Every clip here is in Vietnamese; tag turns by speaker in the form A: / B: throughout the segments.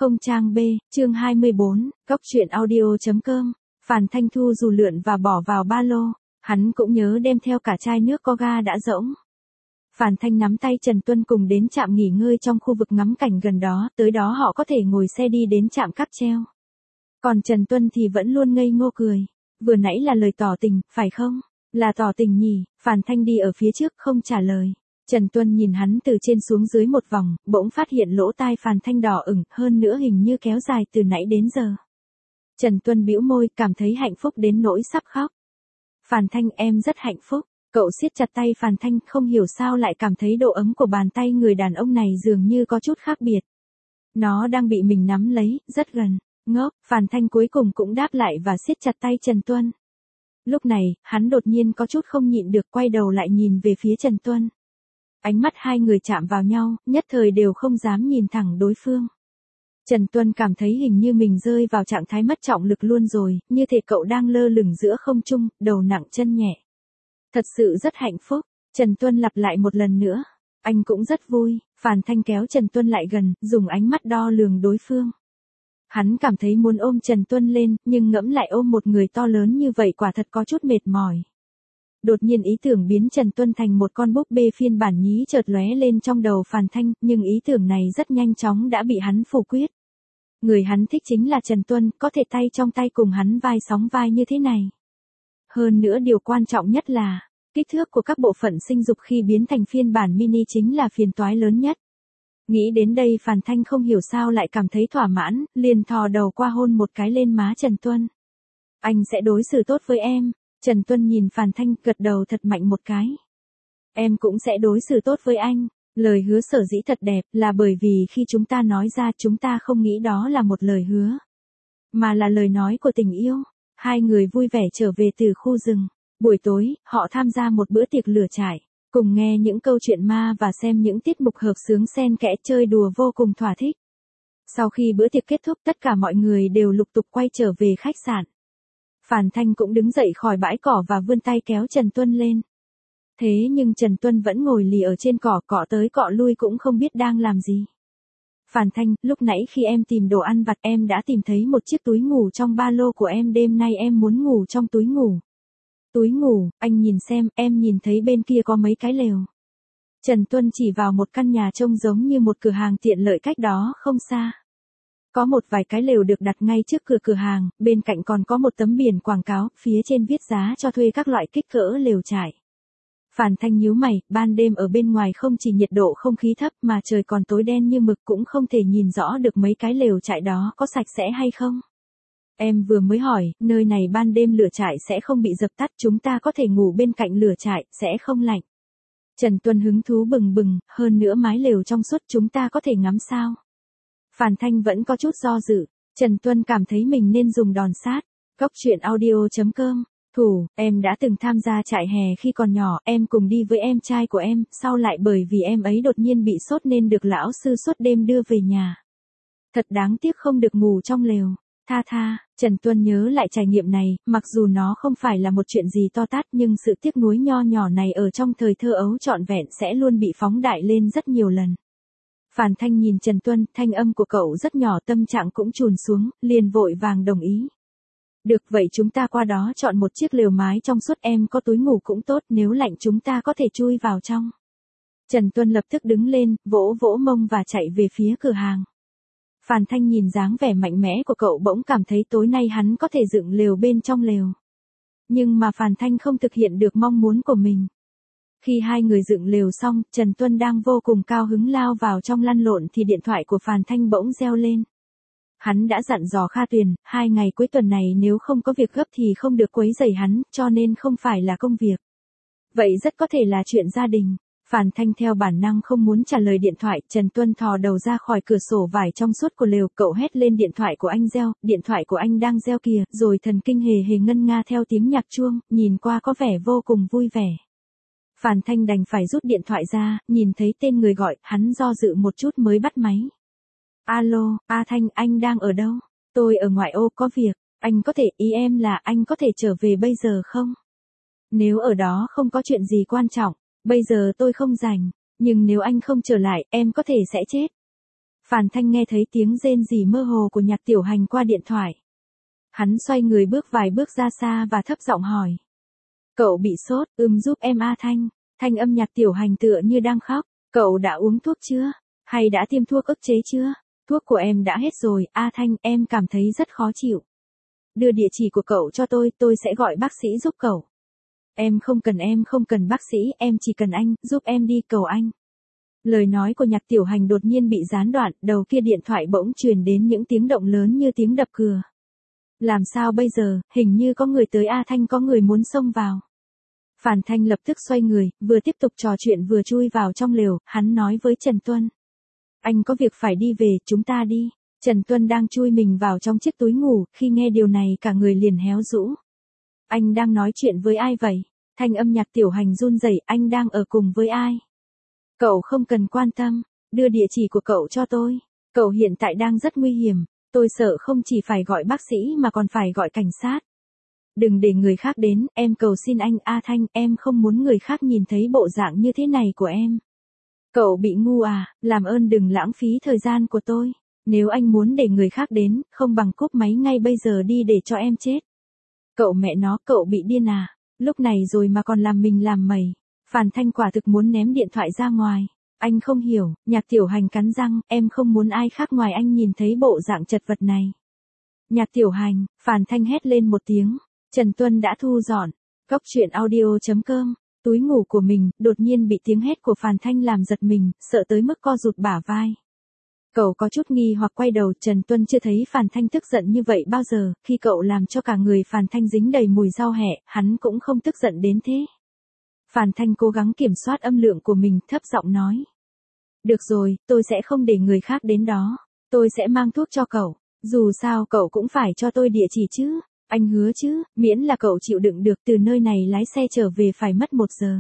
A: Không trang B, chương 24, Cóc truyện audio.com. Phàn Thanh thu dù lượn và bỏ vào ba lô, hắn cũng nhớ đem theo cả chai nước có ga đã rỗng. Phàn Thanh nắm tay Trần Tuân cùng đến trạm nghỉ ngơi trong khu vực ngắm cảnh gần đó, tới đó họ có thể ngồi xe đi đến trạm cáp treo. Còn Trần Tuân thì vẫn luôn ngây ngô cười. Vừa nãy là lời tỏ tình, phải không? Là tỏ tình nhỉ? Phàn Thanh đi ở phía trước không trả lời. Trần Tuân nhìn hắn từ trên xuống dưới một vòng, bỗng phát hiện lỗ tai Phàn Thanh đỏ ửng, hơn nữa hình như kéo dài từ nãy đến giờ. Trần Tuân bĩu môi, cảm thấy hạnh phúc đến nỗi sắp khóc. Phàn Thanh, em rất hạnh phúc. Cậu siết chặt tay Phàn Thanh, không hiểu sao lại cảm thấy độ ấm của bàn tay người đàn ông này dường như có chút khác biệt. Nó đang bị mình nắm lấy, rất gần. Ngốc, Phàn Thanh cuối cùng cũng đáp lại và siết chặt tay Trần Tuân. Lúc này, hắn đột nhiên có chút không nhịn được quay đầu lại nhìn về phía Trần Tuân. Ánh mắt hai người chạm vào nhau, nhất thời đều không dám nhìn thẳng đối phương. Trần Tuân cảm thấy hình như mình rơi vào trạng thái mất trọng lực luôn rồi, như thể cậu đang lơ lửng giữa không trung, đầu nặng chân nhẹ. Thật sự rất hạnh phúc, Trần Tuân lặp lại một lần nữa. Anh cũng rất vui, Phàn Thanh kéo Trần Tuân lại gần, dùng ánh mắt đo lường đối phương. Hắn cảm thấy muốn ôm Trần Tuân lên, nhưng ngẫm lại ôm một người to lớn như vậy quả thật có chút mệt mỏi. Đột nhiên ý tưởng biến Trần Tuân thành một con búp bê phiên bản nhí chợt lóe lên trong đầu Phàn Thanh, nhưng ý tưởng này rất nhanh chóng đã bị hắn phủ quyết. Người hắn thích chính là Trần Tuân, có thể tay trong tay cùng hắn vai sóng vai như thế này. Hơn nữa điều quan trọng nhất là, kích thước của các bộ phận sinh dục khi biến thành phiên bản mini chính là phiền toái lớn nhất. Nghĩ đến đây Phàn Thanh không hiểu sao lại cảm thấy thỏa mãn, liền thò đầu qua hôn một cái lên má Trần Tuân. Anh sẽ đối xử tốt với em. Trần Tuân nhìn Phàn Thanh gật đầu thật mạnh một cái. Em cũng sẽ đối xử tốt với anh. Lời hứa sở dĩ thật đẹp là bởi vì khi chúng ta nói ra chúng ta không nghĩ đó là một lời hứa. Mà là lời nói của tình yêu. Hai người vui vẻ trở về từ khu rừng. Buổi tối, họ tham gia một bữa tiệc lửa trại. Cùng nghe những câu chuyện ma và xem những tiết mục hợp xướng xen kẽ chơi đùa vô cùng thỏa thích. Sau khi bữa tiệc kết thúc tất cả mọi người đều lục tục quay trở về khách sạn. Phàn Thanh cũng đứng dậy khỏi bãi cỏ và vươn tay kéo Trần Tuân lên. Thế nhưng Trần Tuân vẫn ngồi lì ở trên cỏ cọ tới cọ lui cũng không biết đang làm gì. Phàn Thanh, lúc nãy khi em tìm đồ ăn vặt em đã tìm thấy một chiếc túi ngủ trong ba lô của em, đêm nay em muốn ngủ trong túi ngủ. Túi ngủ, anh nhìn xem, em nhìn thấy bên kia có mấy cái lều. Trần Tuân chỉ vào một căn nhà trông giống như một cửa hàng tiện lợi cách đó không xa. Có một vài cái lều được đặt ngay trước cửa cửa hàng, bên cạnh còn có một tấm biển quảng cáo, phía trên viết giá cho thuê các loại kích cỡ lều trại. Phàn Thanh nhíu mày, ban đêm ở bên ngoài không chỉ nhiệt độ không khí thấp mà trời còn tối đen như mực, cũng không thể nhìn rõ được mấy cái lều trại đó có sạch sẽ hay không. Em vừa mới hỏi, nơi này ban đêm lửa trại sẽ không bị dập tắt, chúng ta có thể ngủ bên cạnh lửa trại, sẽ không lạnh. Trần Tuân hứng thú bừng bừng, hơn nữa mái lều trong suốt chúng ta có thể ngắm sao. Phàn Thanh vẫn có chút do dự, Trần Tuân cảm thấy mình nên dùng đòn sát. Cóc truyện audio.com. Thủ, em đã từng tham gia trại hè khi còn nhỏ, em cùng đi với em trai của em, sau lại bởi vì em ấy đột nhiên bị sốt nên được lão sư suốt đêm đưa về nhà. Thật đáng tiếc không được ngủ trong lều. Tha, Trần Tuân nhớ lại trải nghiệm này, mặc dù nó không phải là một chuyện gì to tát nhưng sự tiếc nuối nho nhỏ này ở trong thời thơ ấu trọn vẹn sẽ luôn bị phóng đại lên rất nhiều lần. Phàn Thanh nhìn Trần Tuân, thanh âm của cậu rất nhỏ, tâm trạng cũng chùn xuống, liền vội vàng đồng ý. Được vậy chúng ta qua đó chọn một chiếc lều mái trong suốt, em có túi ngủ cũng tốt, nếu lạnh chúng ta có thể chui vào trong. Trần Tuân lập tức đứng lên, vỗ vỗ mông và chạy về phía cửa hàng. Phàn Thanh nhìn dáng vẻ mạnh mẽ của cậu bỗng cảm thấy tối nay hắn có thể dựng lều bên trong lều. Nhưng mà Phàn Thanh không thực hiện được mong muốn của mình. Khi hai người dựng lều xong, Trần Tuân đang vô cùng cao hứng lao vào trong lăn lộn thì điện thoại của Phàn Thanh bỗng reo lên. Hắn đã dặn dò Kha Tuyền, 2 ngày cuối tuần này nếu không có việc gấp thì không được quấy rầy hắn, cho nên không phải là công việc. Vậy rất có thể là chuyện gia đình. Phàn Thanh theo bản năng không muốn trả lời điện thoại, Trần Tuân thò đầu ra khỏi cửa sổ vải trong suốt của lều, cậu hét lên điện thoại của anh reo, điện thoại của anh đang reo kìa, rồi thần kinh hề hề ngân nga theo tiếng nhạc chuông, nhìn qua có vẻ vô cùng vui vẻ. Phàn Thanh đành phải rút điện thoại ra, nhìn thấy tên người gọi, hắn do dự một chút mới bắt máy. Alo, A Thanh, anh đang ở đâu? Tôi ở ngoại ô có việc, anh có thể, ý em là anh có thể trở về bây giờ không? Nếu ở đó không có chuyện gì quan trọng, bây giờ tôi không rảnh, nhưng nếu anh không trở lại, em có thể sẽ chết. Phàn Thanh nghe thấy tiếng rên rỉ mơ hồ của Nhạc Tiểu Hành qua điện thoại. Hắn xoay người bước vài bước ra xa và thấp giọng hỏi. Cậu bị sốt, giúp em A Thanh. Thanh âm Nhạc Tiểu Hành tựa như đang khóc. Cậu đã uống thuốc chưa? Hay đã tiêm thuốc ức chế chưa? Thuốc của em đã hết rồi, A Thanh, em cảm thấy rất khó chịu. Đưa địa chỉ của cậu cho tôi sẽ gọi bác sĩ giúp cậu. Em không cần bác sĩ, em chỉ cần anh, giúp em đi cầu anh. Lời nói của Nhạc Tiểu Hành đột nhiên bị gián đoạn, đầu kia điện thoại bỗng truyền đến những tiếng động lớn như tiếng đập cửa. Làm sao bây giờ, hình như có người tới A Thanh, có người muốn xông vào. Phàn Thanh lập tức xoay người, vừa tiếp tục trò chuyện vừa chui vào trong lều, hắn nói với Trần Tuân. Anh có việc phải đi về, chúng ta đi. Trần Tuân đang chui mình vào trong chiếc túi ngủ, khi nghe điều này cả người liền héo rũ. Anh đang nói chuyện với ai vậy? Thanh âm Nhạc Tiểu Hành run rẩy, anh đang ở cùng với ai? Cậu không cần quan tâm, đưa địa chỉ của cậu cho tôi. Cậu hiện tại đang rất nguy hiểm, tôi sợ không chỉ phải gọi bác sĩ mà còn phải gọi cảnh sát. Đừng để người khác đến, em cầu xin anh A Thanh, em không muốn người khác nhìn thấy bộ dạng như thế này của em. Cậu bị ngu à, làm ơn đừng lãng phí thời gian của tôi. Nếu anh muốn để người khác đến, không bằng cúp máy ngay bây giờ đi để cho em chết. Cậu mẹ nó, cậu bị điên à, lúc này rồi mà còn làm mình làm mày. Phàn Thanh quả thực muốn ném điện thoại ra ngoài. Anh không hiểu, Nhạc Tiểu Hành cắn răng, em không muốn ai khác ngoài anh nhìn thấy bộ dạng chật vật này. Nhạc Tiểu Hành, Phàn Thanh hét lên một tiếng. Trần Tuân đã thu dọn. Cóc truyện audio.com. Túi ngủ của mình, đột nhiên bị tiếng hét của Phàn Thanh làm giật mình, sợ tới mức co rụt bả vai. Cậu có chút nghi hoặc quay đầu, Trần Tuân chưa thấy Phàn Thanh tức giận như vậy bao giờ, khi cậu làm cho cả người Phàn Thanh dính đầy mùi rau hẹ, hắn cũng không tức giận đến thế. Phàn Thanh cố gắng kiểm soát âm lượng của mình, thấp giọng nói. Được rồi, tôi sẽ không để người khác đến đó. Tôi sẽ mang thuốc cho cậu. Dù sao cậu cũng phải cho tôi địa chỉ chứ. Anh hứa chứ, miễn là cậu chịu đựng được, từ nơi này lái xe trở về phải mất 1 giờ.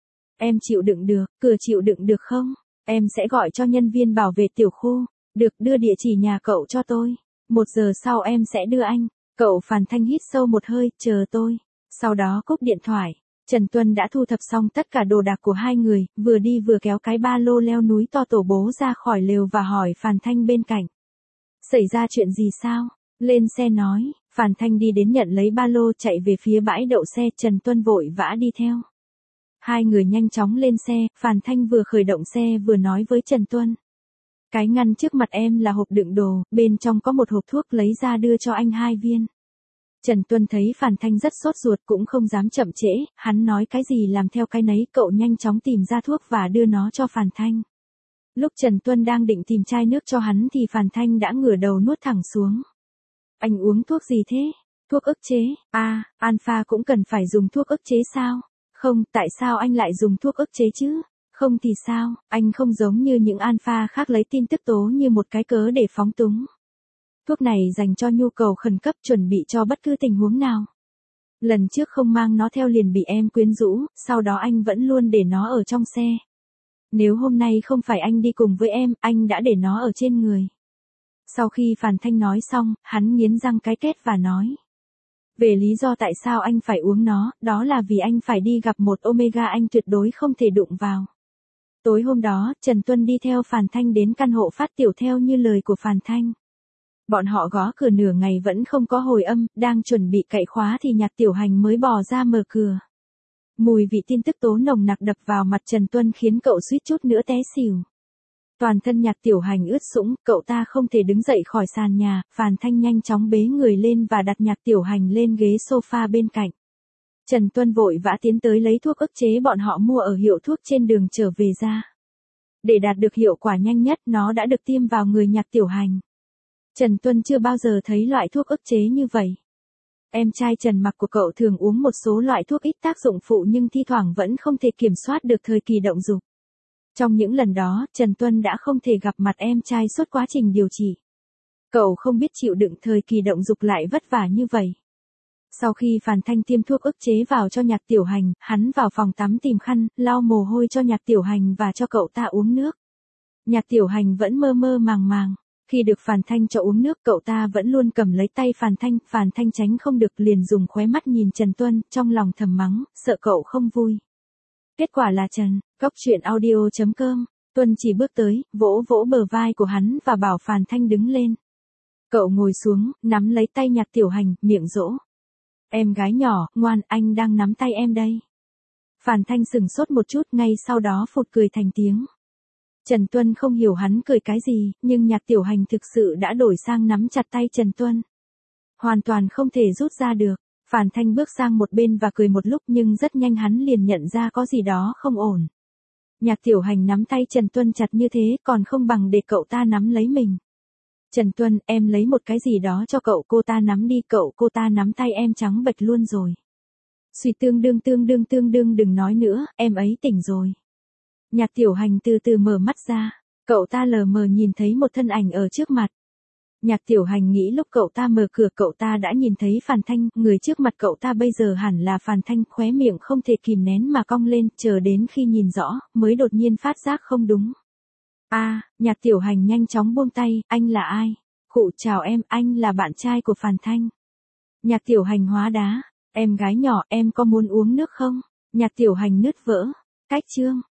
A: Em chịu đựng được, cửa chịu đựng được không? Em sẽ gọi cho nhân viên bảo vệ tiểu khu. Được, đưa địa chỉ nhà cậu cho tôi. 1 giờ sau em sẽ đưa anh. Cậu Phàn Thanh hít sâu một hơi, chờ tôi. Sau đó cúp điện thoại. Trần Tuân đã thu thập xong tất cả đồ đạc của hai người, vừa đi vừa kéo cái ba lô leo núi to tổ bố ra khỏi lều và hỏi Phàn Thanh bên cạnh. Xảy ra chuyện gì sao? Lên xe nói. Phàn Thanh đi đến nhận lấy ba lô, chạy về phía bãi đậu xe, Trần Tuân vội vã đi theo. Hai người nhanh chóng lên xe, Phàn Thanh vừa khởi động xe vừa nói với Trần Tuân. Cái ngăn trước mặt em là hộp đựng đồ, bên trong có một hộp thuốc, lấy ra đưa cho anh 2 viên. Trần Tuân thấy Phàn Thanh rất sốt ruột cũng không dám chậm trễ, hắn nói cái gì làm theo cái nấy, cậu nhanh chóng tìm ra thuốc và đưa nó cho Phàn Thanh. Lúc Trần Tuân đang định tìm chai nước cho hắn thì Phàn Thanh đã ngửa đầu nuốt thẳng xuống. Anh uống thuốc gì thế? Thuốc ức chế, alpha cũng cần phải dùng thuốc ức chế sao? Không, tại sao anh lại dùng thuốc ức chế chứ? Không thì sao, anh không giống như những alpha khác lấy tin tức tố như một cái cớ để phóng túng. Thuốc này dành cho nhu cầu khẩn cấp, chuẩn bị cho bất cứ tình huống nào. Lần trước không mang nó theo liền bị em quyến rũ, sau đó anh vẫn luôn để nó ở trong xe. Nếu hôm nay không phải anh đi cùng với em, anh đã để nó ở trên người. Sau khi Phàn Thanh nói xong, hắn nghiến răng cái kết và nói. Về lý do tại sao anh phải uống nó, đó là vì anh phải đi gặp một Omega anh tuyệt đối không thể đụng vào. Tối hôm đó, Trần Tuân đi theo Phàn Thanh đến căn hộ phát tiểu theo như lời của Phàn Thanh. Bọn họ gõ cửa nửa ngày vẫn không có hồi âm, đang chuẩn bị cậy khóa thì Nhạc Tiểu Hành mới bò ra mở cửa. Mùi vị tin tức tố nồng nặc đập vào mặt Trần Tuân khiến cậu suýt chút nữa té xỉu. Toàn thân Nhạc Tiểu Hành ướt sũng, cậu ta không thể đứng dậy khỏi sàn nhà, Phàn Thanh nhanh chóng bế người lên và đặt Nhạc Tiểu Hành lên ghế sofa bên cạnh. Trần Tuân vội vã tiến tới lấy thuốc ức chế bọn họ mua ở hiệu thuốc trên đường trở về ra. Để đạt được hiệu quả nhanh nhất, nó đã được tiêm vào người Nhạc Tiểu Hành. Trần Tuân chưa bao giờ thấy loại thuốc ức chế như vậy. Em trai Trần Mặc của cậu thường uống một số loại thuốc ít tác dụng phụ nhưng thi thoảng vẫn không thể kiểm soát được thời kỳ động dục. Trong những lần đó, Trần Tuân đã không thể gặp mặt em trai suốt quá trình điều trị. Cậu không biết chịu đựng thời kỳ động dục lại vất vả như vậy. Sau khi Phàn Thanh tiêm thuốc ức chế vào cho Nhạc Tiểu Hành, hắn vào phòng tắm tìm khăn, lau mồ hôi cho Nhạc Tiểu Hành và cho cậu ta uống nước. Nhạc Tiểu Hành vẫn mơ mơ màng màng. Khi được Phàn Thanh cho uống nước, cậu ta vẫn luôn cầm lấy tay Phàn Thanh tránh không được liền dùng khóe mắt nhìn Trần Tuân, trong lòng thầm mắng, sợ cậu không vui. Kết quả là Trần, Cóc truyện audio.com Tuân chỉ bước tới, vỗ vỗ bờ vai của hắn và bảo Phàn Thanh đứng lên. Cậu ngồi xuống, nắm lấy tay Nhạc Tiểu Hành, miệng dỗ. Em gái nhỏ, ngoan, anh đang nắm tay em đây. Phàn Thanh sừng sốt một chút, ngay sau đó phụt cười thành tiếng. Trần Tuân không hiểu hắn cười cái gì, nhưng Nhạc Tiểu Hành thực sự đã đổi sang nắm chặt tay Trần Tuân. Hoàn toàn không thể rút ra được. Phàn Thanh bước sang một bên và cười một lúc, nhưng rất nhanh hắn liền nhận ra có gì đó không ổn. Nhạc Tiểu Hành nắm tay Trần Tuân chặt như thế còn không bằng để cậu ta nắm lấy mình. Trần Tuân, em lấy một cái gì đó cho cậu, cô ta nắm đi, cô ta nắm tay em trắng bệch luôn rồi. Suy tương đương đừng nói nữa, em ấy tỉnh rồi. Nhạc Tiểu Hành từ từ mở mắt ra, cậu ta lờ mờ nhìn thấy một thân ảnh ở trước mặt. Nhạc Tiểu Hành nghĩ lúc cậu ta mở cửa cậu ta đã nhìn thấy Phàn Thanh, người trước mặt cậu ta bây giờ hẳn là Phàn Thanh, khóe miệng không thể kìm nén mà cong lên, chờ đến khi nhìn rõ, mới đột nhiên phát giác không đúng. Nhạc Tiểu Hành nhanh chóng buông tay, anh là ai? Khụ chào em, anh là bạn trai của Phàn Thanh. Nhạc Tiểu Hành hóa đá, em gái nhỏ, em có muốn uống nước không? Nhạc Tiểu Hành nứt vỡ, cách chương.